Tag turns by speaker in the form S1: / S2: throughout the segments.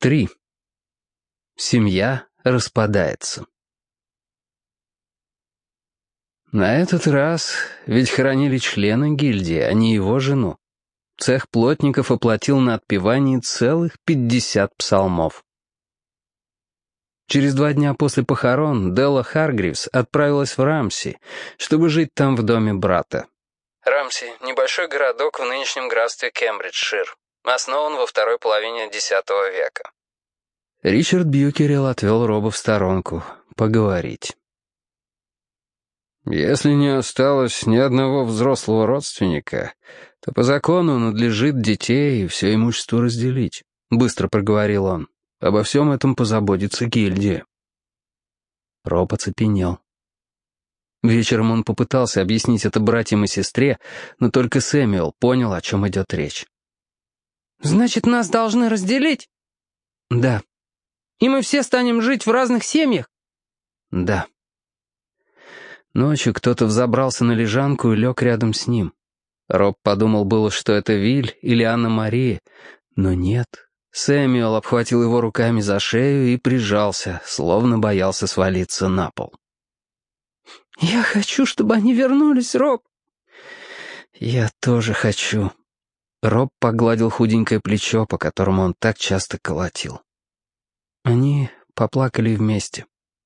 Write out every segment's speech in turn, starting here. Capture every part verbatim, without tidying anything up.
S1: Три. Семья распадается. На этот раз ведь хоронили члена гильдии, а не его жену. Цех плотников оплатил на отпевании целых пятьдесят псалмов. Через два дня после похорон Делла Харгривс отправилась в Рамси, чтобы жить там в доме брата. Рамси — небольшой городок в нынешнем графстве Кембриджшир. Основан во второй половине десятого века. Ричард Бьюкерилл отвел Роба в сторонку поговорить. «Если не осталось ни одного взрослого родственника, то по закону надлежит детей и все имущество разделить», — быстро проговорил он. «Обо всем этом позаботится гильдия». Роб оцепенел. Вечером он попытался объяснить это братьям и сестре, но только Сэмюэл понял, о чем идет речь.
S2: «Значит, нас должны разделить?»
S1: «Да».
S2: «И мы все станем жить в разных семьях?»
S1: «Да». Ночью кто-то взобрался на лежанку и лег рядом с ним. Роб подумал было, что это Виль или Анна-Мария, но нет. Сэмюэл обхватил его руками за шею и прижался, словно боялся свалиться на пол.
S2: «Я хочу, чтобы они вернулись, Роб».
S1: «Я тоже хочу». Роб погладил худенькое плечо, по которому он так часто колотил. Они поплакали вместе.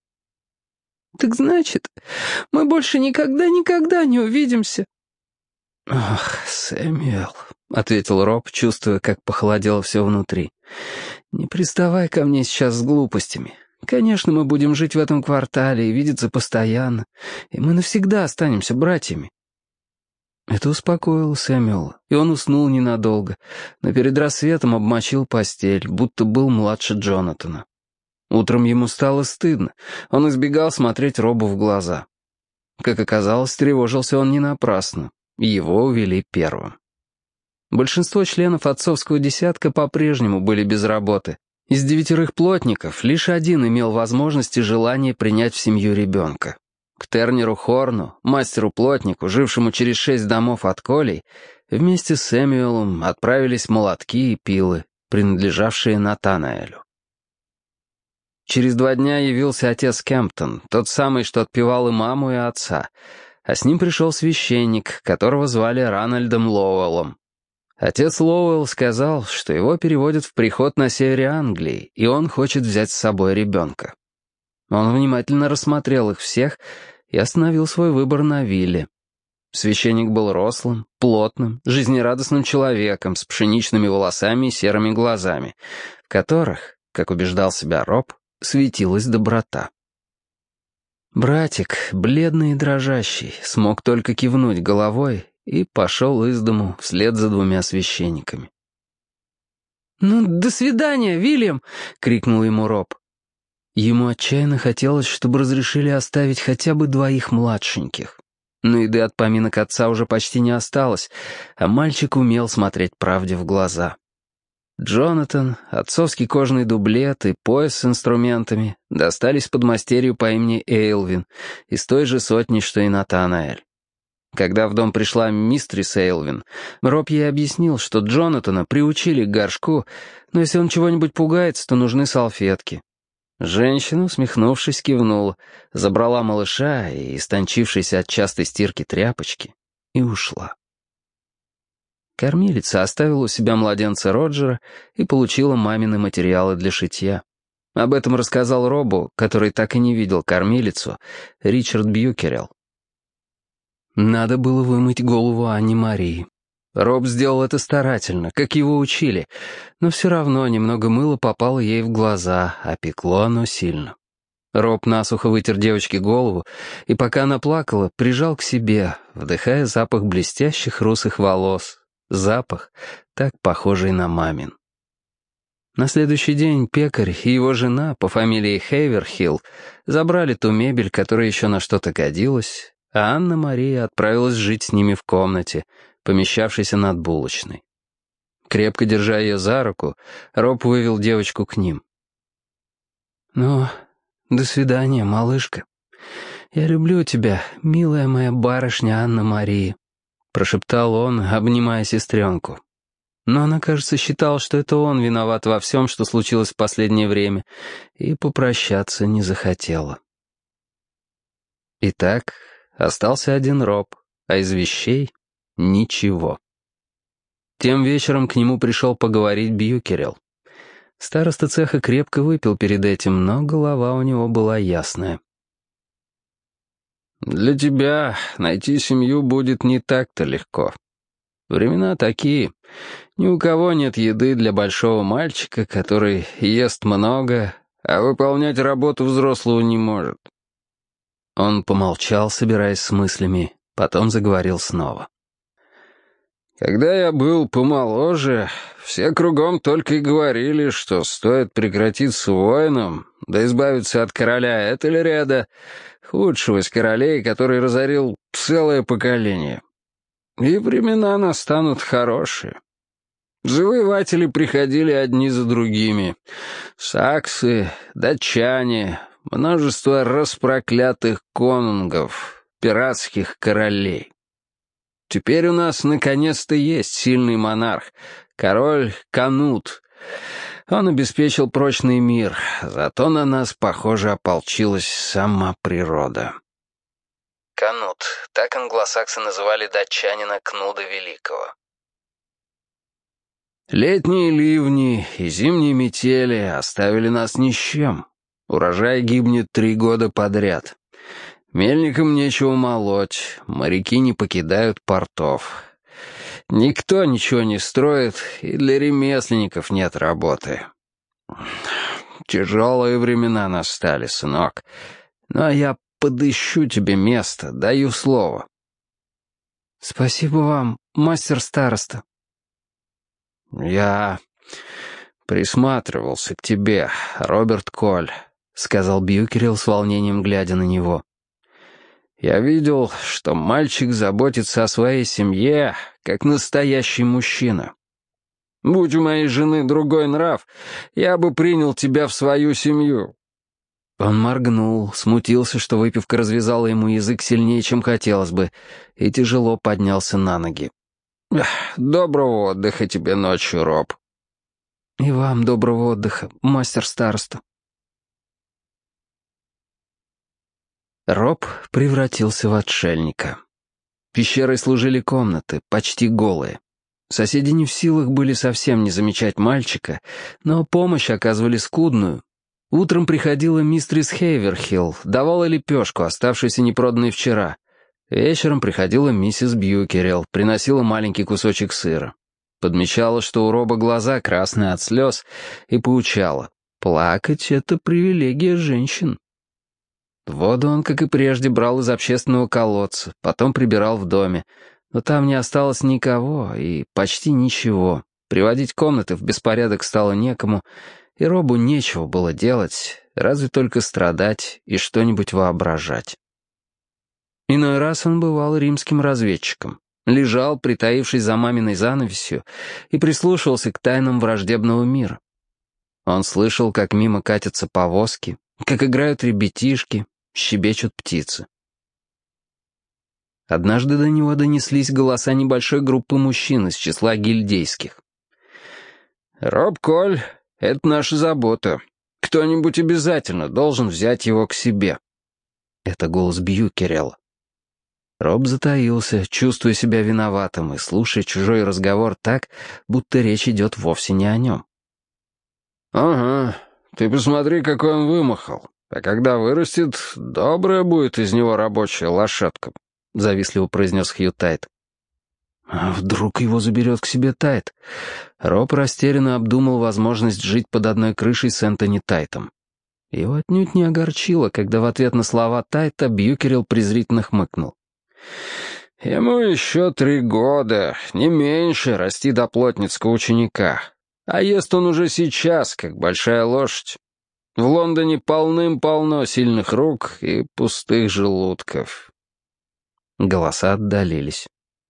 S2: «Так значит, мы больше никогда-никогда не увидимся?»
S1: «Ох, Сэмюэл», — ответил Роб, чувствуя, как похолодело все внутри. «Не приставай ко мне сейчас с глупостями. Конечно, мы будем жить в этом квартале и видеться постоянно, и мы навсегда останемся братьями». Это успокоило Сэмюэла, и он уснул ненадолго, но перед рассветом обмочил постель, будто был младше Джонатана. Утром ему стало стыдно, он избегал смотреть Робу в глаза. Как оказалось, тревожился он не напрасно, его увели первым. Большинство членов отцовского десятка по-прежнему были без работы. Из девятерых плотников лишь один имел возможность и желание принять в семью ребенка. К Тернеру Хорну, мастеру-плотнику, жившему через шесть домов от Колей, вместе с Сэмюэлом отправились молотки и пилы, принадлежавшие Натанаэлю. Через два дня явился отец Кемптон, тот самый, что отпевал и маму, и отца, а с ним пришел священник, которого звали Ранальдом Лоуэллом. Отец Лоуэлл сказал, что его переводят в приход на севере Англии, и он хочет взять с собой ребенка. Он внимательно рассмотрел их всех и остановил свой выбор на Вилле. Священник был рослым, плотным, жизнерадостным человеком с пшеничными волосами и серыми глазами, в которых, как убеждал себя Роб, светилась доброта. Братик, бледный и дрожащий, смог только кивнуть головой и пошел из дому вслед за двумя священниками.
S2: «Ну, до свидания, Вильям!» — крикнул ему Роб.
S1: Ему отчаянно хотелось, чтобы разрешили оставить хотя бы двоих младшеньких. Но еды от поминок отца уже почти не осталось, а мальчик умел смотреть правде в глаза. Джонатан, отцовский кожаный дублет и пояс с инструментами достались подмастерью по имени Эйлвин из той же сотни, что и Натанаэль. Когда в дом пришла мистрис Эйлвин, Роб ей объяснил, что Джонатана приучили к горшку, но если он чего-нибудь пугается, то нужны салфетки. Женщина, усмехнувшись, кивнула, забрала малыша и истончившейся от частой стирки тряпочки и ушла. Кормилица оставила у себя младенца Роджера и получила мамины материалы для шитья. Об этом рассказал Робу, который так и не видел кормилицу, Ричард Бьюкерилл. Надо было вымыть голову Анне Марии. Роб сделал это старательно, как его учили, но все равно немного мыла попало ей в глаза, а пекло оно сильно. Роб насухо вытер девочке голову, и пока она плакала, прижал к себе, вдыхая запах блестящих русых волос, запах, так похожий на мамин. На следующий день пекарь и его жена по фамилии Хейверхилл забрали ту мебель, которая еще на что-то годилась, а Анна-Мария отправилась жить с ними в комнате, помещавшейся над булочной. Крепко держа ее за руку, Роб вывел девочку к ним. «Ну, до свидания, малышка. Я люблю тебя, милая моя барышня Анна-Мария», — прошептал он, обнимая сестренку. Но она, кажется, считала, что это он виноват во всем, что случилось в последнее время, и попрощаться не захотела. Итак, остался один Роб, а из вещей — ничего. Тем вечером к нему пришел поговорить Бьюкерел. Староста цеха крепко выпил перед этим, но голова у него была ясная. «Для тебя найти семью будет не так-то легко. Времена такие. Ни у кого нет еды для большого мальчика, который ест много, а выполнять работу взрослого не может». Он помолчал, собираясь с мыслями, потом заговорил снова. «Когда я был помоложе, все кругом только и говорили, что стоит прекратить с воином, да избавиться от короля Этельреда, худшего из королей, который разорил целое поколение. И времена настанут хорошие. Завоеватели приходили одни за другими. Саксы, датчане, множество распроклятых конунгов, пиратских королей. Теперь у нас наконец-то есть сильный монарх, король Канут. Он обеспечил прочный мир, зато на нас, похоже, ополчилась сама природа». Канут, так англосаксы называли датчанина Кнуда Великого. «Летние ливни и зимние метели оставили нас ни с чем. Урожай гибнет три года подряд. Мельникам нечего молоть, моряки не покидают портов. Никто ничего не строит, и для ремесленников нет работы. Тяжелые времена настали, сынок. Ну а я подыщу тебе место, даю слово». «Спасибо вам, мастер-староста». «Я присматривался к тебе, Роберт Коль», — сказал Бьюкерел с волнением, глядя на него. «Я видел, что мальчик заботится о своей семье, как настоящий мужчина. Будь у моей жены другой нрав, я бы принял тебя в свою семью». Он моргнул, смутился, что выпивка развязала ему язык сильнее, чем хотелось бы, и тяжело поднялся на ноги. «Доброго отдыха тебе ночью, Роб». «И вам доброго отдыха, мастер-староста». Роб превратился в отшельника. Пещерой служили комнаты, почти голые. Соседи не в силах были совсем не замечать мальчика, но помощь оказывали скудную. Утром приходила мистрис Хейверхилл, давала лепешку, оставшуюся непроданной вчера. Вечером приходила миссис Бьюкерел, приносила маленький кусочек сыра. Подмечала, что у Роба глаза красные от слез, и поучала: плакать — это привилегия женщин. Воду он, как и прежде, брал из общественного колодца, потом прибирал в доме, но там не осталось никого и почти ничего. Приводить комнаты в беспорядок стало некому, и Робу нечего было делать, разве только страдать и что-нибудь воображать. Иной раз он бывал римским разведчиком, лежал, притаившись за маминой занавесью, и прислушивался к тайнам враждебного мира. Он слышал, как мимо катятся повозки, как играют ребятишки, щебечут птицы. Однажды до него донеслись голоса небольшой группы мужчин из числа гильдейских. «Роб Коль, это наша забота. Кто-нибудь обязательно должен взять его к себе». Это голос Бьюкерела. Роб затаился, чувствуя себя виноватым и слушая чужой разговор так, будто речь идет вовсе не о нем. «Ага, ты посмотри, какой он вымахал. А когда вырастет, добрая будет из него рабочая лошадка», — завистливо произнес Хью Тайт. А вдруг его заберет к себе Тайт? Роб растерянно обдумал возможность жить под одной крышей с Энтони Тайтом. Его отнюдь не огорчило, когда в ответ на слова Тайта Бьюкерел презрительно хмыкнул. «Ему еще три года, не меньше, расти до плотницкого ученика. А ест он уже сейчас, как большая лошадь. В Лондоне полным-полно сильных рук и пустых желудков». Голоса отдалились.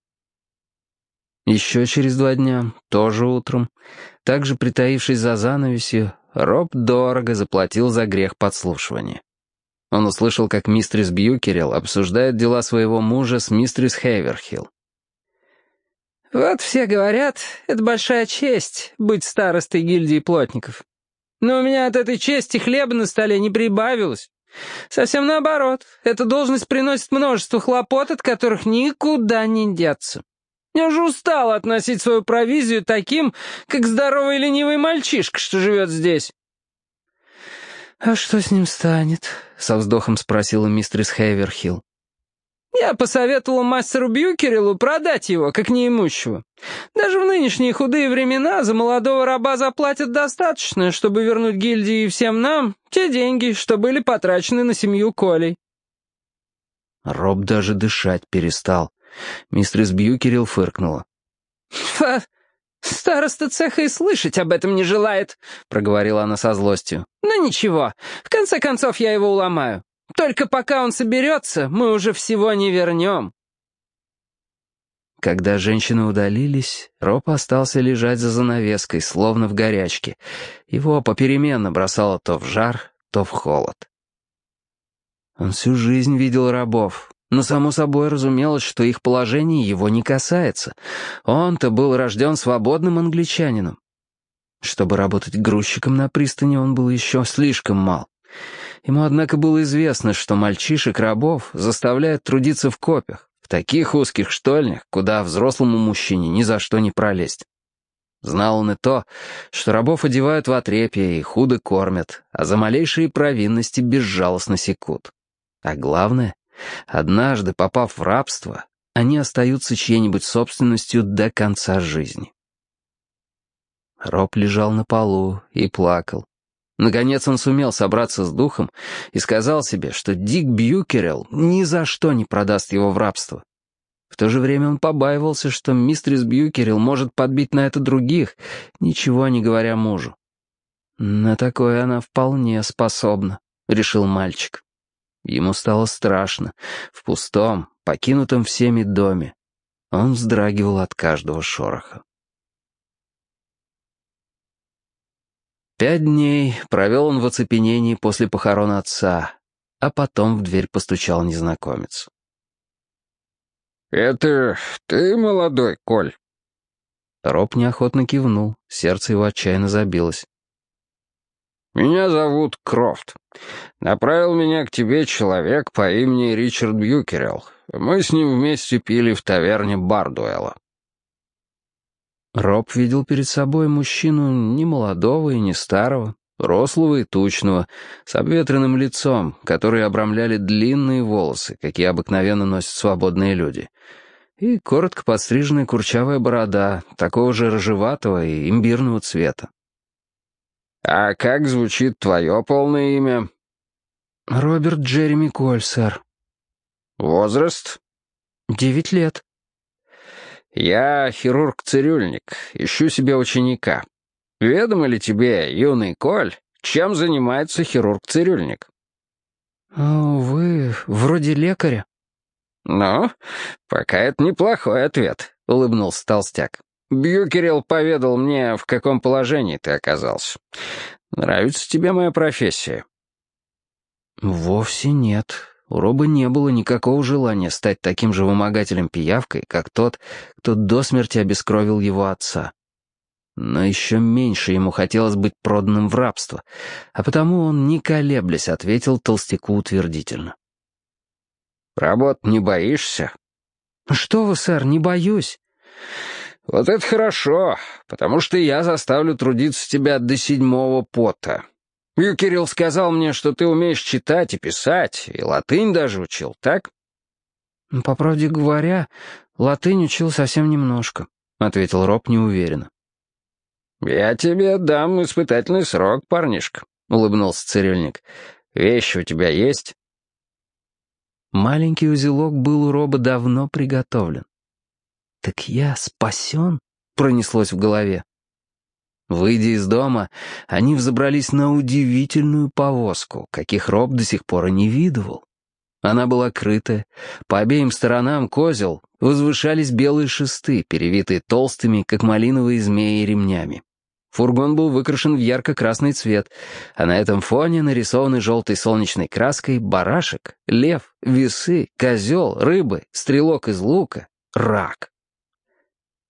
S1: Еще через два дня, тоже утром, также притаившись за занавесью, Роб дорого заплатил за грех подслушивания. Он услышал, как мистрис Бьюкерел обсуждает дела своего мужа с мистрис Хейверхилл.
S2: Вот все говорят, это большая честь быть старостой гильдии плотников. Но у меня от этой чести хлеба на столе не прибавилось. Совсем наоборот, эта должность приносит множество хлопот, от которых никуда не деться. Я уже устал относить свою провизию таким, как здоровый ленивый мальчишка, что живет здесь. «А что с ним станет?» — со вздохом спросила мистерис Хейверхилл. «Я посоветовал мастеру Бьюкерилу продать его, как неимущего. Даже в нынешние худые времена за молодого раба заплатят достаточно, чтобы вернуть гильдии и всем нам те деньги, что были потрачены на семью Колей».
S1: Роб даже дышать перестал. Мистерис Бьюкерил фыркнула.
S2: «Фа, староста цеха и слышать об этом не желает», — проговорила она со злостью. «Но ничего, в конце концов я его уломаю. Только пока он соберется, мы уже всего не вернем».
S1: Когда женщины удалились, Роб остался лежать за занавеской, словно в горячке. Его попеременно бросало то в жар, то в холод. Он всю жизнь видел рабов, но само собой разумелось, что их положение его не касается. Он-то был рожден свободным англичанином. Чтобы работать грузчиком на пристани, он был еще слишком мал. Ему, однако, было известно, что мальчишек-рабов заставляют трудиться в копях, в таких узких штольнях, куда взрослому мужчине ни за что не пролезть. Знал он и то, что рабов одевают в отрепье и худо кормят, а за малейшие провинности безжалостно секут. А главное, однажды, попав в рабство, они остаются чьей-нибудь собственностью до конца жизни. Роб лежал на полу и плакал. Наконец он сумел собраться с духом и сказал себе, что Дик Бьюкерил ни за что не продаст его в рабство. В то же время он побаивался, что мистерис Бьюкерил может подбить на это других, ничего не говоря мужу. «На такое она вполне способна», — решил мальчик. Ему стало страшно. В пустом, покинутом всеми доме. Он вздрагивал от каждого шороха. Пять дней провел он в оцепенении после похорон отца, а потом в дверь постучал незнакомец.
S3: «Это ты, молодой Коль?»
S1: Роб неохотно кивнул, сердце его отчаянно забилось.
S3: «Меня зовут Крофт. Направил меня к тебе человек по имени Ричард Бьюкерил. Мы с ним вместе пили в таверне Бардуэлла».
S1: Роб видел перед собой мужчину не молодого и не старого, рослого и тучного, с обветренным лицом, которые обрамляли длинные волосы, какие обыкновенно носят свободные люди, и коротко подстриженная курчавая борода, такого же рыжеватого и имбирного цвета.
S3: «А как звучит твое полное имя?»
S1: «Роберт Джереми Коль, сэр».
S3: «Возраст?»
S1: «Девять лет».
S3: «Я хирург-цирюльник, ищу себе ученика. Ведомо ли тебе, юный Коль, чем занимается хирург-цирюльник?»
S1: «О, вы вроде лекаря».
S3: «Ну, пока это неплохой ответ», — улыбнулся толстяк. «Бьюкерил поведал мне, в каком положении ты оказался. Нравится тебе моя профессия?»
S1: «Вовсе нет». У Роба не было никакого желания стать таким же вымогателем-пиявкой, как тот, кто до смерти обескровил его отца. Но еще меньше ему хотелось быть проданным в рабство, а потому он, не колеблясь, ответил толстяку утвердительно.
S3: «Работ не боишься?»
S1: «Что вы, сэр, не боюсь».
S3: «Вот это хорошо, потому что я заставлю трудиться тебя до седьмого пота. Бьюкерил сказал мне, что ты умеешь читать и писать, и латынь даже учил, так?»
S1: «По правде говоря, латынь учил совсем немножко», — ответил Роб неуверенно.
S3: «Я тебе дам испытательный срок, парнишка», — улыбнулся цирюльник. «Вещи у тебя есть?»
S1: Маленький узелок был у Роба давно приготовлен. «Так я спасен?» — пронеслось в голове. Выйдя из дома, они взобрались на удивительную повозку, каких Роб до сих пор и не видывал. Она была крытая, по обеим сторонам козел возвышались белые шесты, перевитые толстыми, как малиновые змеи, ремнями. Фургон был выкрашен в ярко-красный цвет, а на этом фоне нарисованы желтой солнечной краской барашек, лев, весы, козел, рыбы, стрелок из лука, рак.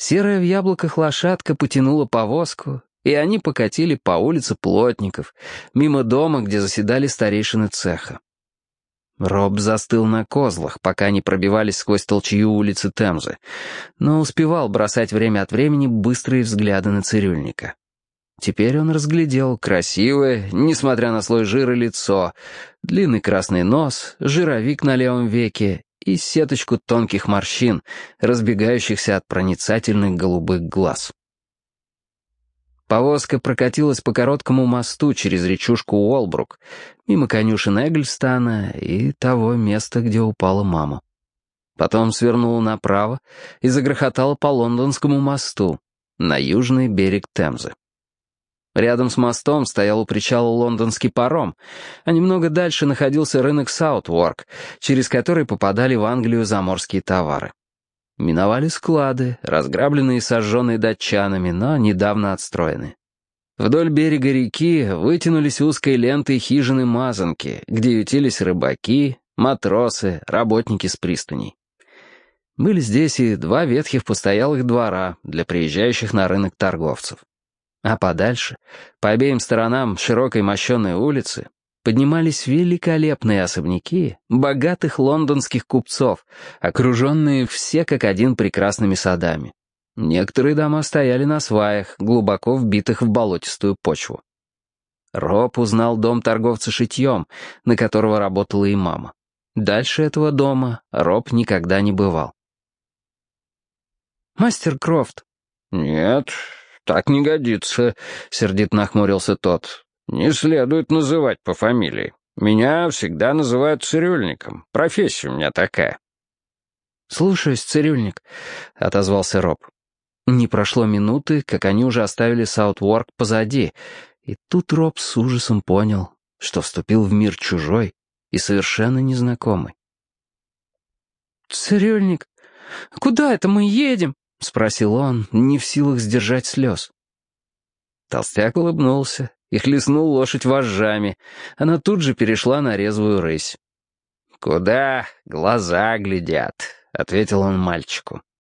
S1: Серая в яблоках лошадка потянула повозку, и они покатили по улице Плотников, мимо дома, где заседали старейшины цеха. Роб застыл на козлах, пока они пробивались сквозь толчью улицы Темзы, но успевал бросать время от времени быстрые взгляды на цирюльника. Теперь он разглядел красивое, несмотря на слой жира, лицо, длинный красный нос, жировик на левом веке и сеточку тонких морщин, разбегающихся от проницательных голубых глаз. Повозка прокатилась по короткому мосту через речушку Уолбрук, мимо конюшен Эгглстана и того места, где упала мама. Потом свернула направо и загрохотала по Лондонскому мосту, на южный берег Темзы. Рядом с мостом стоял у причала лондонский паром, а немного дальше находился рынок Саутворк, через который попадали в Англию заморские товары. Миновали склады, разграбленные и сожженные датчанами, но недавно отстроенные. Вдоль берега реки вытянулись узкой лентой хижины-мазанки, где ютились рыбаки, матросы, работники с пристаней. Были здесь и два ветхих постоялых двора для приезжающих на рынок торговцев. А подальше, по обеим сторонам широкой мощеной улицы, поднимались великолепные особняки богатых лондонских купцов, окруженные все как один прекрасными садами. Некоторые дома стояли на сваях, глубоко вбитых в болотистую почву. Роб узнал дом торговца шитьем, на которого работала и мама. Дальше этого дома Роб никогда не бывал. «Мастер Крофт».
S3: «Нет, так не годится», — сердито нахмурился тот. «Не следует называть по фамилии. Меня всегда называют цирюльником. Профессия у меня такая».
S1: «Слушаюсь, цирюльник», — отозвался Роб. Не прошло минуты, как они уже оставили Саутворк позади, и тут Роб с ужасом понял, что вступил в мир чужой и совершенно незнакомый.
S2: «Цирюльник, куда это мы едем?» — спросил он, не в силах сдержать слез.
S1: Толстяк улыбнулся и хлестнул лошадь вожжами. Она тут же перешла на резвую рысь. «Куда глаза глядят», — ответил он мальчику.